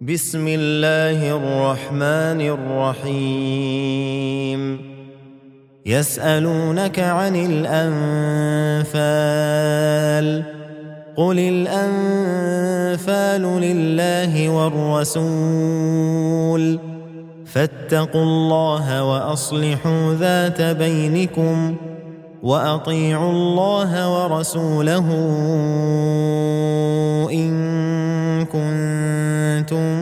بسم الله الرحمن الرحيم يسألونك عن الأنفال قل الأنفال لله والرسول فاتقوا الله وأصلحوا ذات بينكم وأطيعوا الله ورسوله إن كنتم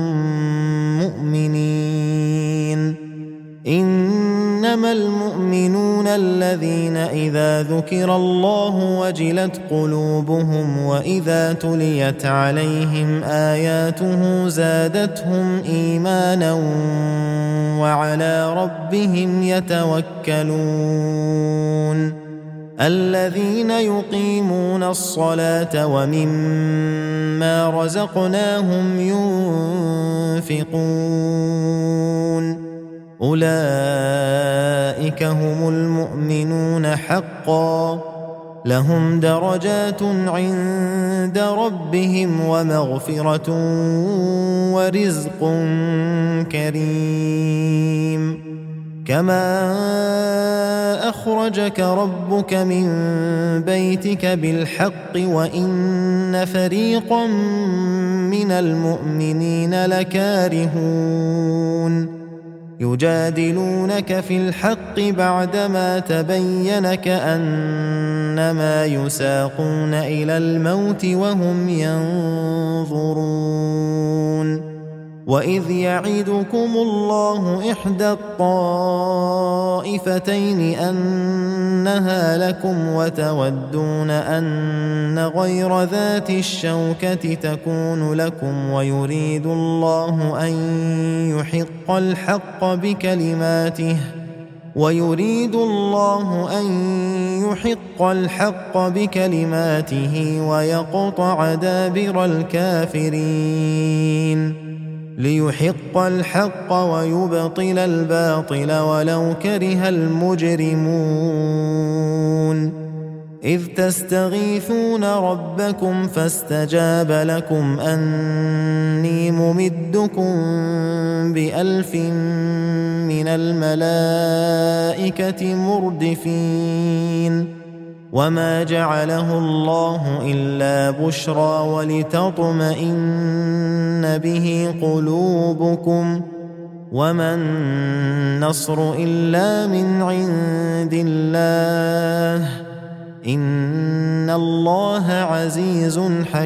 مؤمنين إنما المؤمنون الذين إذا ذكر الله وجلت قلوبهم وإذا تليت عليهم آياته زادتهم إيمانا وعلى ربهم يتوكلون الذين يقيمون الصلاة ومما رزقناهم ينفقون أولئك هم المؤمنون حقا لهم درجات عند ربهم ومغفرة ورزق كريم كما أخرجك ربك من بيتك بالحق وإن فريقا من المؤمنين لكارهون يجادلونك في الحق بعدما تبين كأنما يساقون إلى الموت وهم ينظرون وإذ يعدكم الله إحدى الطائفتين أنها لكم وتودون أن غير ذات الشوكة تكون لكم ويريد الله أن يحق الحق بكلماته ويقطع دابر الكافرين ليحق الحق ويبطل الباطل ولو كره المجرمون إذ تستغيثون ربكم فاستجاب لكم أني ممدكم ب1000 من الملائكة مردفين وما جعله الله إلا بشرى ولتطمئن به قلوبكم وما النصر إلا من عند الله إن الله عزيز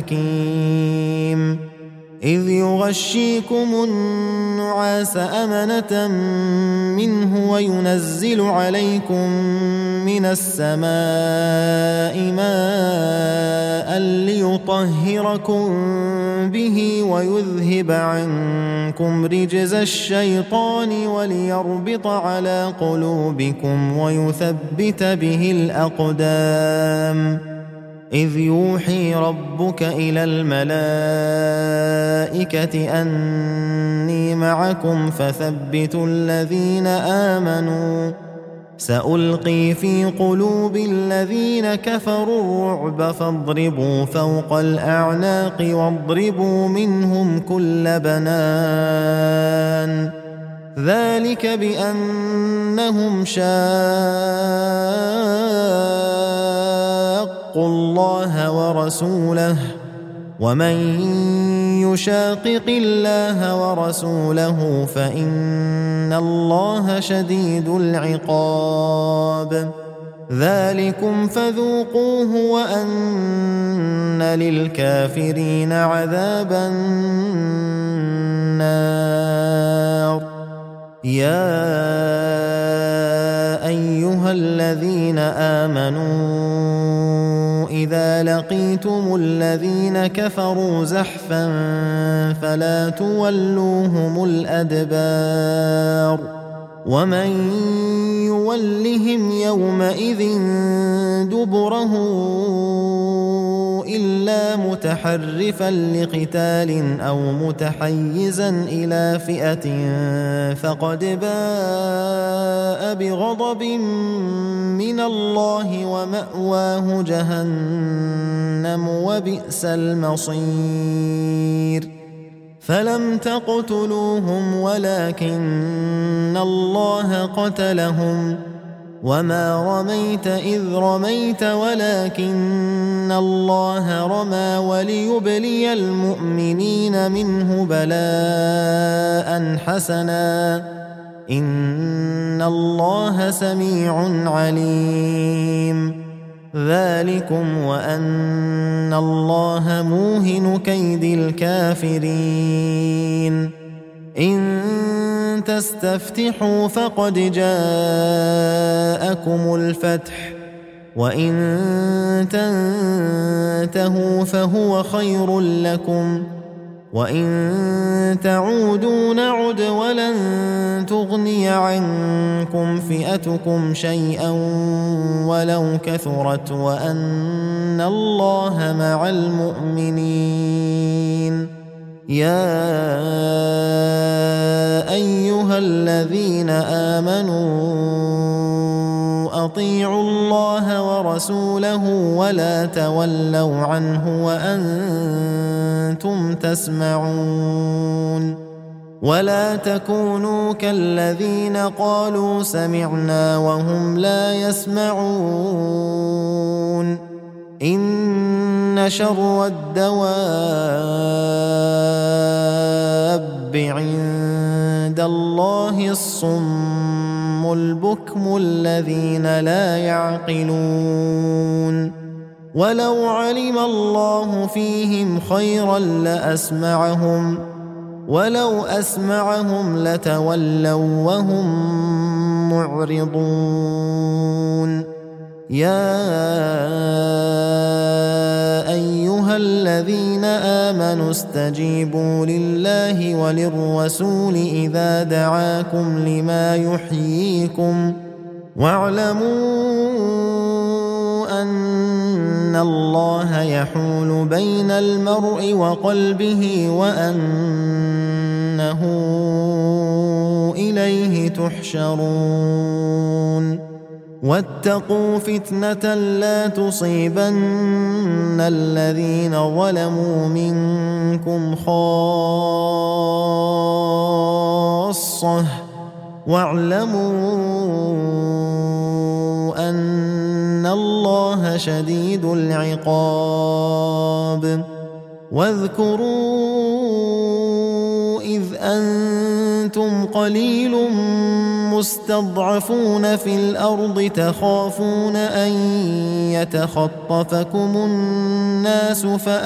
حكيم إذ يغشيكم النعاس أمنة منه وينزل عليكم من السماء ماء ليطهركم به ويذهب عنكم رجز الشيطان وليربط على قلوبكم ويثبت به الأقدام إذ يوحي ربك إلى الملائكة أني معكم فثبتوا الذين آمنوا سألقي في قلوب الذين كفروا الرعب فاضربوا فوق الأعناق واضربوا منهم كل بنان ذلك بأنهم شاقوا الله ورسوله ومن يشاقق الله ورسوله فإن الله شديد العقاب ذلكم فذوقوه وأن للكافرين عذاب النار يا أيها الذين آمنوا إذا لقيتم الذين كفروا زحفا فلا تولوهم الأدبار ومن يولهم يومئذ دبره إلا متحرفا لقتال أو متحيزا إلى فئة فقد باء بغضب من الله ومأواه جهنم وبئس المصير فلم تقتلوهم ولكن الله قتلهم وما رميت إذ رميت ولكن الله رمى وليبلي المؤمنين منه بلاء حسنا إن الله سميع عليم ذلكم وأن الله موهن كيد الكافرين إن تستفتحوا فقد جاءكم الفتح وإن تنتهوا فهو خير لكم وإن تعودوا نعد ولن تغني عنكم فئتكم شيئا ولو كثرت وأن الله مع المؤمنين يا أيها الذين آمنوا أطيعوا الله ورسوله ولا تولوا عنه وأنتم تسمعون ولا تكونوا كالذين قالوا سمعنا وهم لا يسمعون إن شر الدواب عند الله الصم البكم الذين لا يعقلون ولو علم الله فيهم خيرا لأسمعهم ولو أسمعهم لتولوا وهم معرضون يا أيها الذين آمنوا استجيبوا لله وللرسول إذا دعاكم لما يحييكم واعلموا أن الله يحول بين المرء وقلبه وأنه إليه تحشرون واتقوا فتنة لا تصيبن الذين ظلموا منكم خاصة واعلموا أن الله شديد العقاب واذكروا إذ أنتم قليل مستضعفون في الأرض تخافون أن يتخطفكم الناس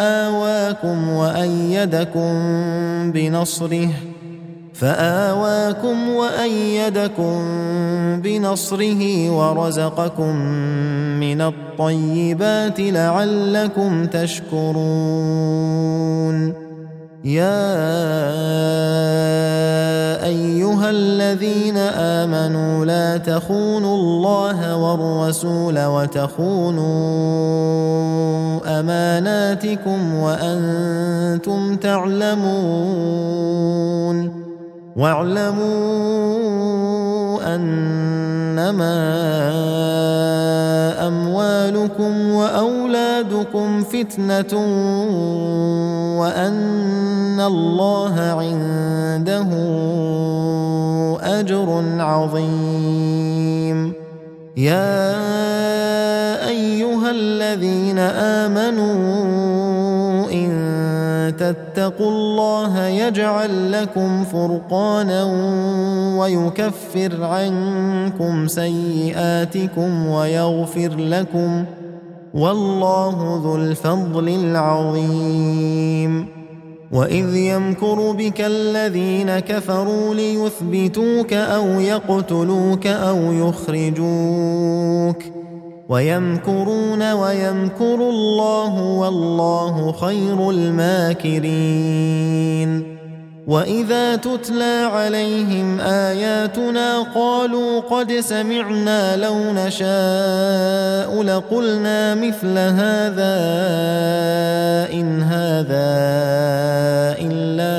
فآواكم وأيدكم بنصره ورزقكم من الطيبات لعلكم تشكرون يا أيها الذين آمنوا لا تخونوا الله والرسول وتخونوا أماناتكم وأنتم تعلمون واعلموا أنما أموالكم وأولادكم فتنة وأن الله عنده أجر عظيم يا أيها الذين آمنوا إن تتقوا الله يجعل لكم فرقانا ويكفر عنكم سيئاتكم ويغفر لكم والله ذو الفضل العظيم وإذ يمكر بك الذين كفروا ليثبتوك أو يقتلوك أو يخرجوك ويمكرون ويمكر الله والله خير الماكرين وإذا تتلى عليهم آياتنا قالوا قد سمعنا لو نشاء لقلنا مثل هذا إن هذا إلا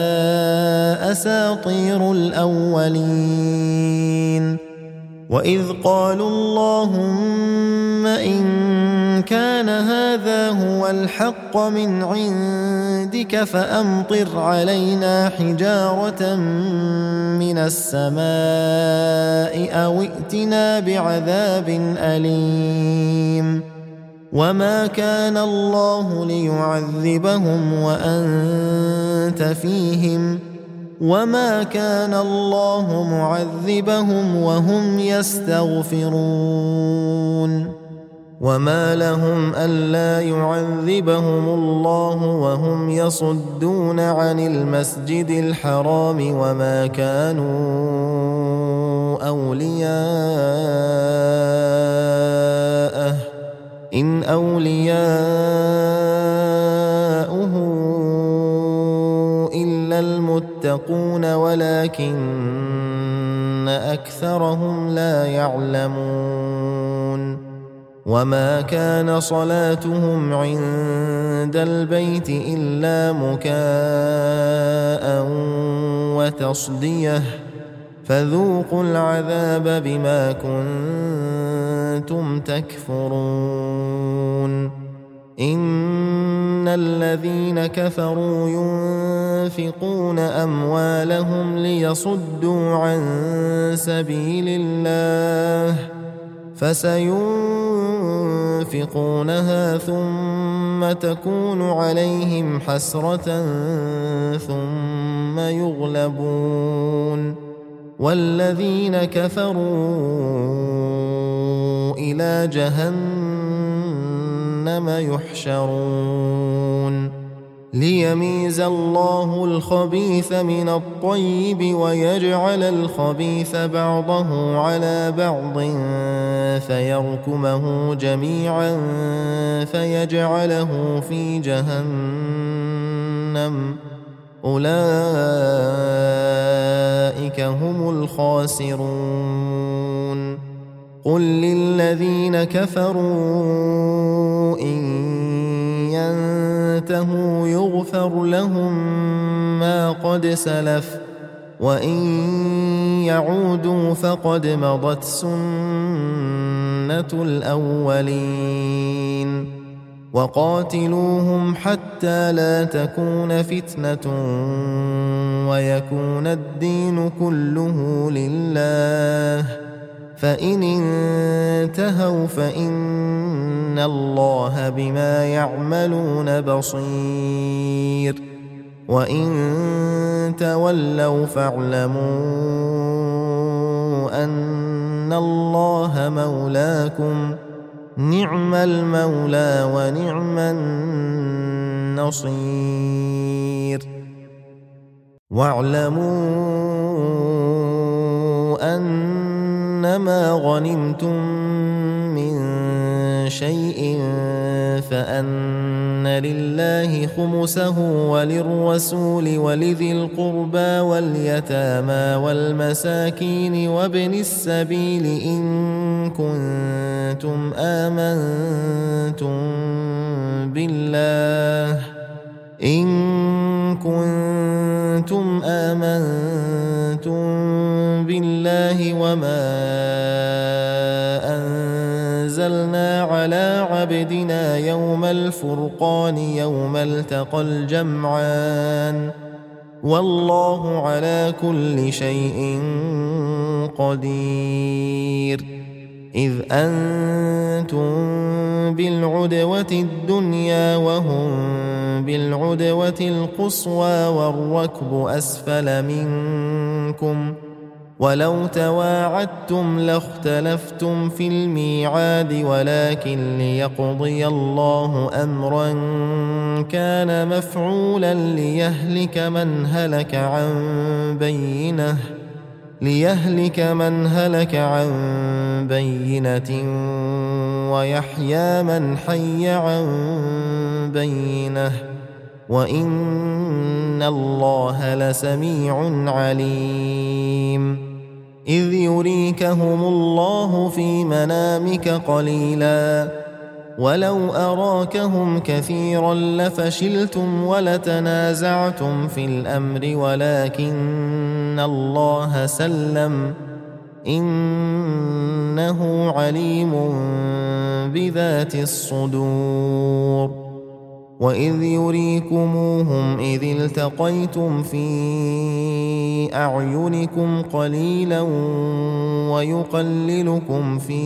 أساطير الأولين وإذ قالوا اللهم إن كان هذا هو الحق من عندك فأمطر علينا حجارة من السماء أو ائتنا بعذاب أليم وما كان الله ليعذبهم وأنت فيهم وما كان الله معذبهم وهم يستغفرون وما لهم ألا يعذبهم الله وهم يصدون عن المسجد الحرام وما كانوا أولياءه إن أولياؤه إلا المتقون ولكن أكثرهم لا يعلمون وما كان صلاتهم عند البيت إلا مكاء وتصدية فذوقوا العذاب بما كنتم تكفرون إن الذين كفروا ينفقون أموالهم ليصدوا عن سبيل الله فسينفقونها ثم تكون عليهم حسرة ثم يغلبون والذين كفروا إلى جهنم يحشرون ليميز الله الخبيث من الطيب ويجعل الخبيث بعضه على بعض فيركمه جميعا فيجعله في جهنم أولئك هم الخاسرون قل للذين كفروا إن ينتهوا يغفر لهم ما قد سلف وإن يعودوا فقد مضت سنة الأولين وقاتلوهم حتى لا تكون فتنة ويكون الدين كله لله فإن انتهوا فإن الله بما يعملون بصير وإن تولوا فاعلموا أن الله مولاكم نعم المولى ونعم النصير واعلموا أنما غنمتم من شيء فأن لله خمسه وللرسول ولذي القربى واليتامى والمساكين وابن السبيل إن كنتم آمنتم بالله وما أنزلنا على عبدنا يوم الفرقان يوم التقى الجمعان والله على كل شيء قدير إذ أنتم بالعدوة الدنيا وهم بالعدوة القصوى والركب أسفل منكم ولو تواعدتم لاختلفتم في الميعاد ولكن ليقضي الله أمرا كان مفعولا ليهلك من هلك عن بينة ويحيى من حي عن بينة وإن الله لسميع عليم إذ يريكهم الله في منامك قليلا ولو أراكهم كثيرا لفشلتم ولتنازعتم في الأمر ولكن الله سلم إنه عليم بذات الصدور وإذ يريكموهم إذ التقيتم في أعينكم قليلا ويقللكم في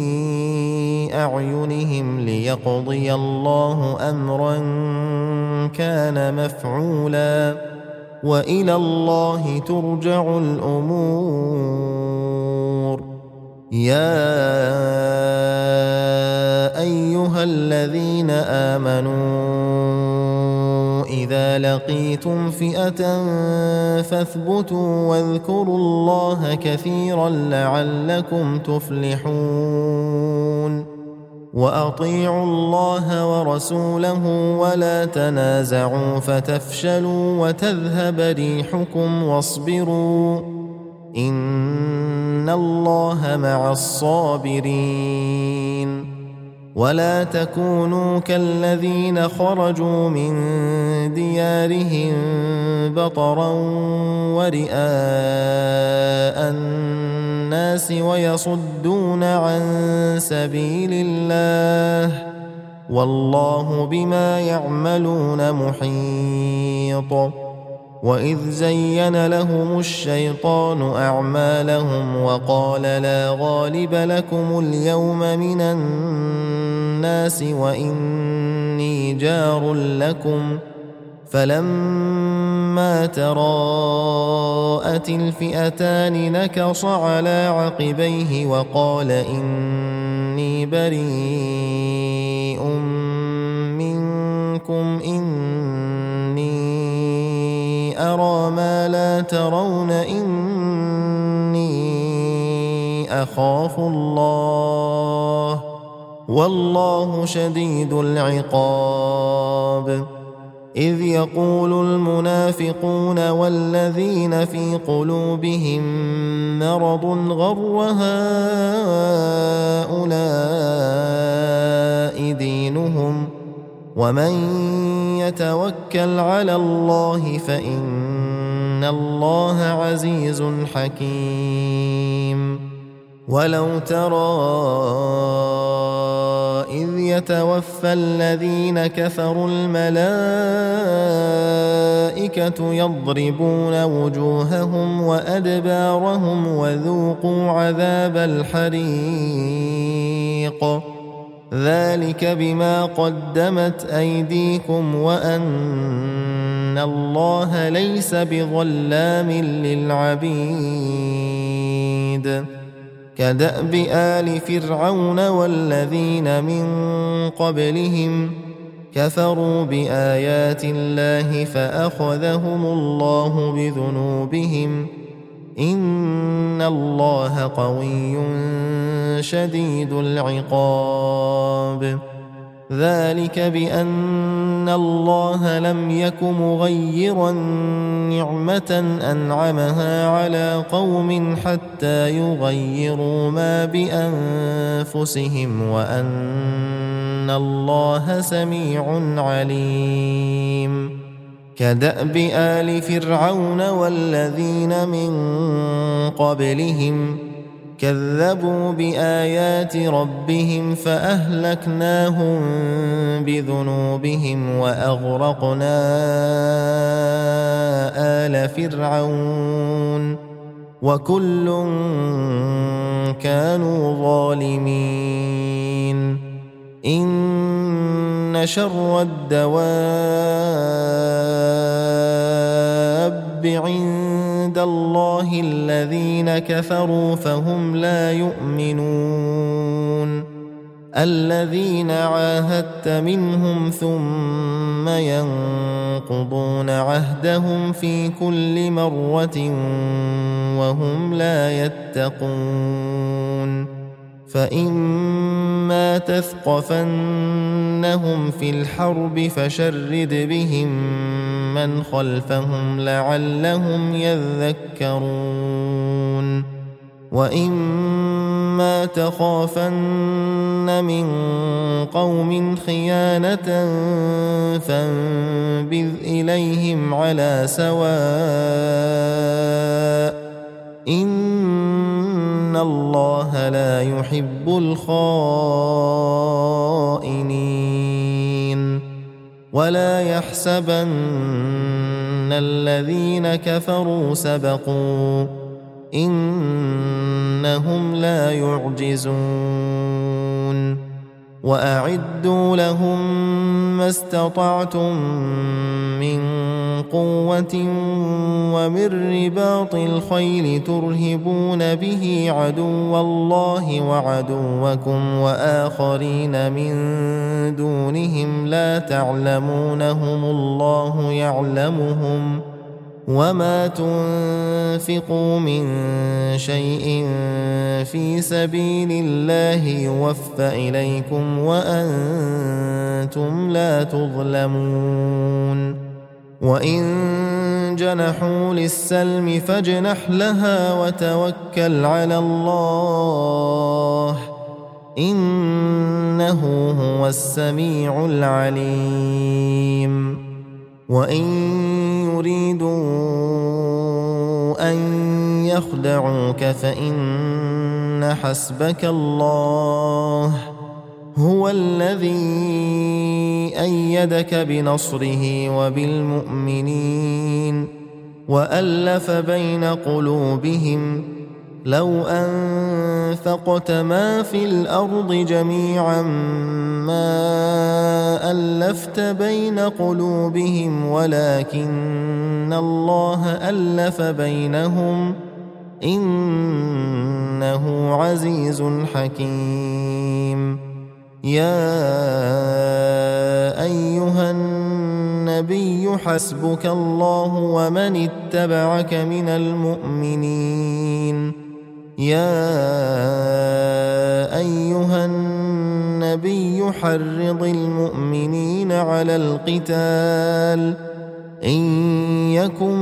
أعينهم ليقضي الله أمرا كان مفعولا وإلى الله ترجع الأمور يا أيها الذين آمنوا إذا لقيتم فئة فاثبتوا واذكروا الله كثيرا لعلكم تفلحون وأطيعوا الله ورسوله ولا تنازعوا فتفشلوا وتذهب ريحكم واصبروا إن الله مع الصابرين ولا تكونوا كالذين خرجوا من ديارهم بطرا ورئاء الناس ويصدون عن سبيل الله والله بما يعملون محيط وإذ زين لهم الشيطان أعمالهم وقال لا غالب لكم اليوم من الناس وإني جار لكم فلما تراءت الفئتان نكص على عقبيه وقال إني بريء منكم إني أرى ما لا ترون إني أخاف الله والله شديد العقاب إذ يقول المنافقون والذين في قلوبهم مرض غر هؤلاء دينهم ومن يتوكل على الله فإن الله عزيز حكيم ولو ترى إذ يتوفى الذين كفروا الملائكة يضربون وجوههم وأدبارهم وذوقوا عذاب الحريق ذلك بما قدمت أيديكم وأن الله ليس بظلام للعبيد كدأب آل فرعون والذين من قبلهم كفروا بآيات الله فأخذهم الله بذنوبهم إن الله قوي شديد العقاب ذلك بأن الله لم يك مغيرا نعمة أنعمها على قوم حتى يغيروا ما بأنفسهم وأن الله سميع عليم كدأب آل فرعون والذين من قبلهم كذبوا بآيات ربهم فأهلكناهم بذنوبهم وأغرقنا آل فرعون وكل كانوا ظالمين إن شر الدواب عند الله الذين كفروا فهم لا يؤمنون الذين عاهدت منهم ثم ينقضون عهدهم في كل مرة وهم لا يتقون فإما تثقفنهم في الحرب فشرد بهم من خلفهم لعلهم يذكرون وإما تخافن من قوم خيانة فانبذ إليهم على سواء إن الله لا يحب الخائنين ولا يحسبن الذين كفروا سبقوا إنهم لا يعجزون وأعدوا لهم ما استطعتم من قوة ومن رباط الخيل ترهبون به عدو الله وعدوكم وآخرين من دونهم لا تعلمونهم الله يعلمهم وما تنفقوا من شيء في سبيل الله يوفى إليكم وأنتم لا تظلمون وإن جنحوا للسلم فاجنح لها وتوكل على الله إنه هو السميع العليم وإن يريدوا أن يخدعوك فإن حسبك الله هو الذي أيدك بنصره وبالمؤمنين وألف بين قلوبهم لو أنفقت ما في الأرض جميعا ما ألفت بين قلوبهم ولكن الله ألف بينهم إنه عزيز حكيم يا أيها النبي حسبك الله ومن اتبعك من المؤمنين يا أيها النبي حرض المؤمنين على القتال إن يكن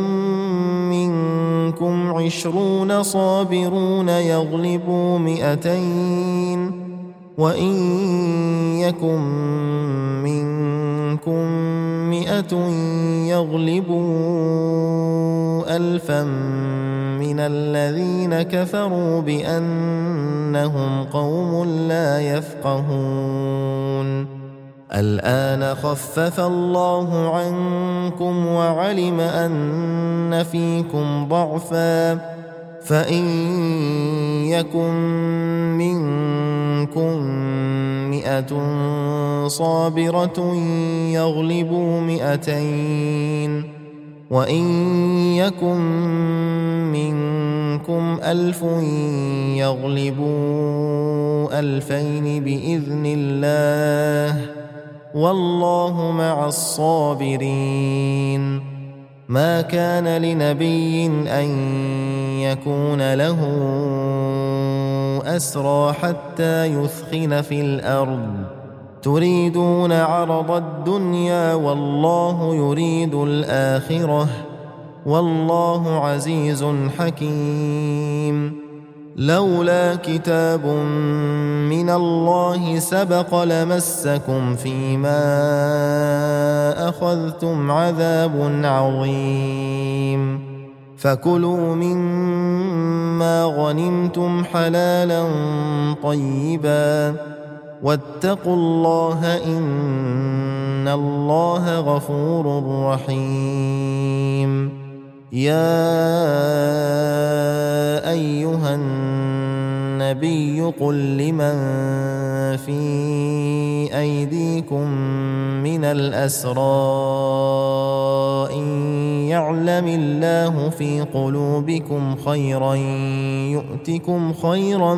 منكم 20 صابرون يغلبوا 200 وإن يكن منكم 100 يغلبوا 1000 من الذين كفروا بأنهم قوم لا يفقهون الآن خفف الله عنكم وعلم أن فيكم ضعفا فإن يكن منكم 100 صابرة يغلبوا 200 وإن يكن منكم 1000 يغلبوا 2000 بإذن الله والله مع الصابرين ما كان لنبي أن يكون له أسرى حتى يثخن في الأرض تريدون عرض الدنيا والله يريد الآخرة والله عزيز حكيم لولا كتاب من الله سبق لمسكم فيما أخذتم عذاب عظيم فكلوا مما غنمتم حلالا طيبا واتقوا الله إن الله غفور رحيم يا أيها النبي قل لمن في أيديكم من الأسرى إن يعلم الله في قلوبكم خيرا يؤتكم خيرا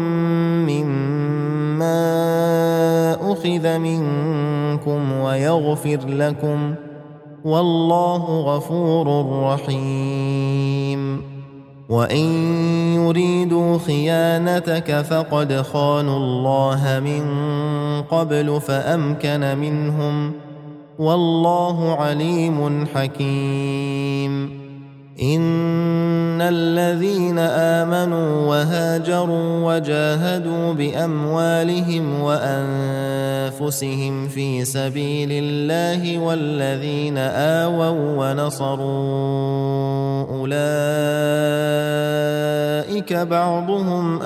مما أخذ منكم ويغفر لكم والله غفور رحيم وإن يريدوا خيانتك فقد خانوا الله من قبل فأمكن منهم والله عليم حكيم إن الذين آمنوا وهاجروا وجاهدوا بأموالهم وأنفسهم في سبيل الله والذين آووا ونصروا أولئك أولئك بعضهم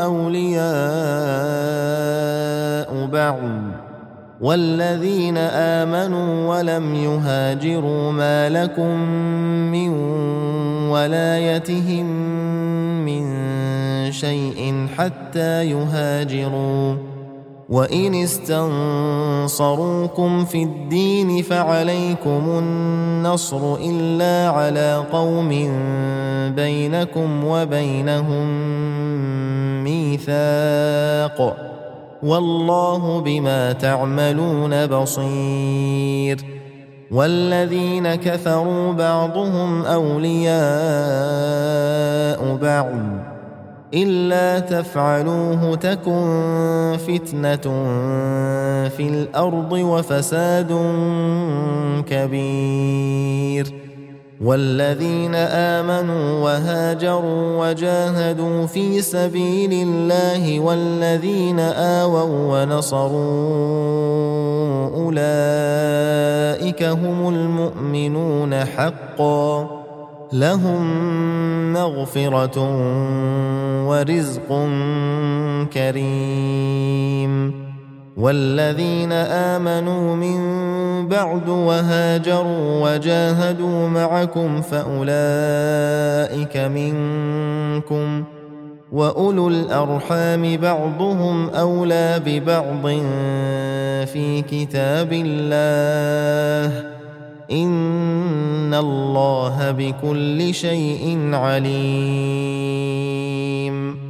أولياء بعض والذين آمنوا ولم يهاجروا ما لكم من ولايتهم من شيء حتى يهاجروا وإن استنصروكم في الدين فعليكم النصر إلا على قوم بينكم وبينهم ميثاق والله بما تعملون بصير والذين كفروا بعضهم أولياء بعض إلا تفعلوه تكن فتنة في الأرض وفساد كبير والذين آمنوا وهاجروا وجاهدوا في سبيل الله والذين آووا ونصروا أولئك هم المؤمنون حقا لهم مغفرة ورزق كريم والذين آمنوا من بعد وهاجروا وجاهدوا معكم فأولئك منكم وأولو الأرحام بعضهم أولى ببعض في كتاب الله إن الله بكل شيء عليم